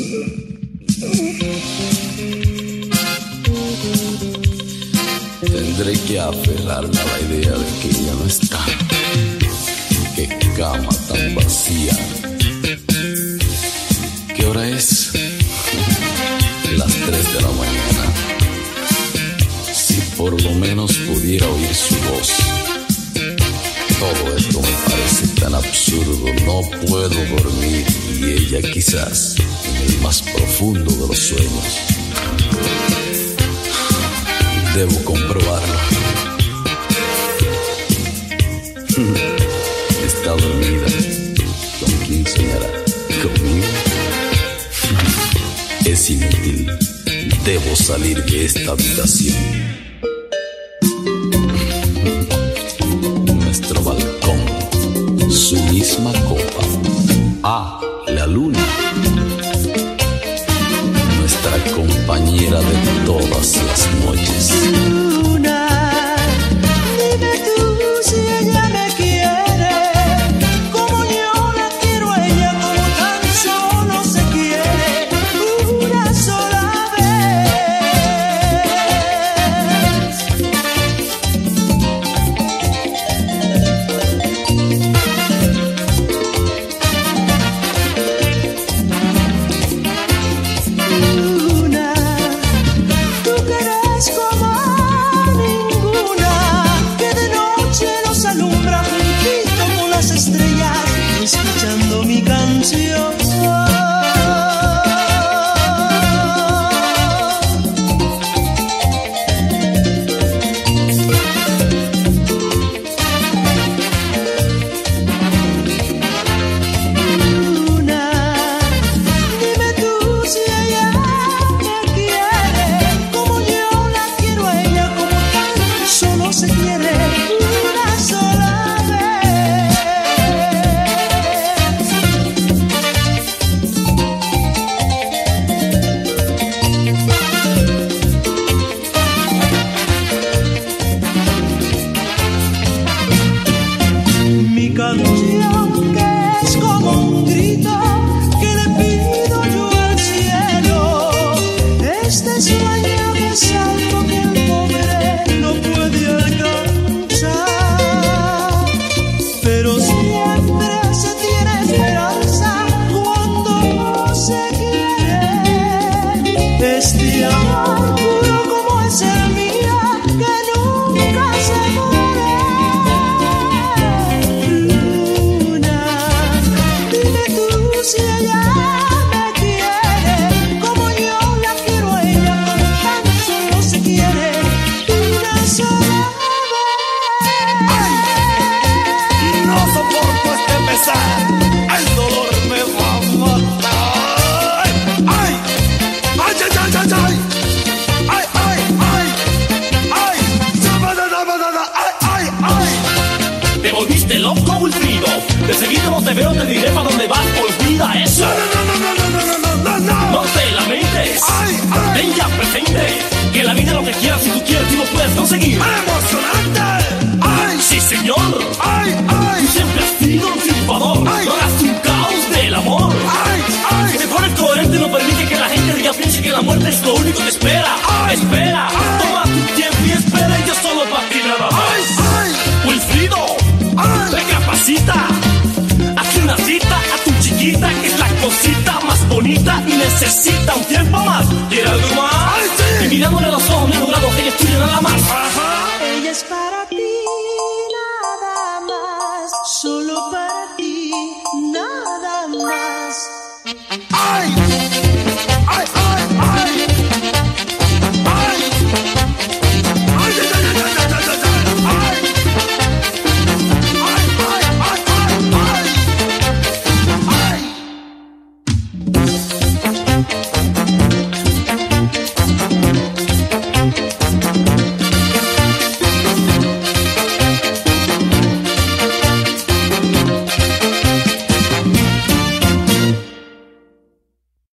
Tendré que aferrarme a la idea de que ella no está. Qué cama tan vacía. ¿Qué hora es? Las 3 de la mañana. Si por lo menos pudiera oír su voz. Todo esto me parece tan absurdo. No puedo dormir y ella quizás en el más profundo de los sueños. Debo comprobarlo. Está dormida. ¿Con quién soñará? ¿Conmigo? Es inútil. Debo salir de esta habitación. Nuestro balcón, su misma copa. Ah, la luna. Nuestra compañera de todas las noches. Luna, dime tú si ella me quiere, como yo la quiero a ella, como tan solo se quiere una sola escuchando mi canción. Luna, dime tú si ella me quiere, como yo la quiero a ella, como tan solo se quiere una sola vez. Mi canción que es como un grito que le pido yo al cielo. Este sueño que es algo que el pobre no puede alcanzar, pero siempre se tiene esperanza cuando no se quiere. Este amor puro como es el mío que nunca se muere. Si ella me quiere, como yo la quiero a ella, como tan solo se quiere una sola vez. No soporto este pesar, el dolor me va a matar. ¡Ay! ¡Ay, ay, ay, ay, ay! ¡Ay, ay, ay! ¡Ay! ¡Ay, ay, ay! Te volviste loco, Wilfrido. De seguida no te veo, te diré para dónde vas. Olvida eso. No. No te lamentes. Ay, ay. Ten ya presente que la vida es lo que quieras. Si tú quieres, tú lo puedes conseguir. ¡Emocionante! ¡Ay! Sí, señor. ¡Ay, ay! Tú siempre has sido un triunfador. Ay. No hagas un caos del amor. ¡Ay, ay! Si mejor es coherente, no permite que la gente ya piense que la muerte es lo único que espera. Ay. Espera. Ay. Toma tu tiempo y espera. Y yo solo para ti nada más. ¡Ay, ay! Wilfrido, ¡Ay! recapacita. Haz una cita a tu chiquita, que es la cosita más bonita y necesita un tiempo más. ¿Quiere algo más? ¡Ay, sí! Y mirando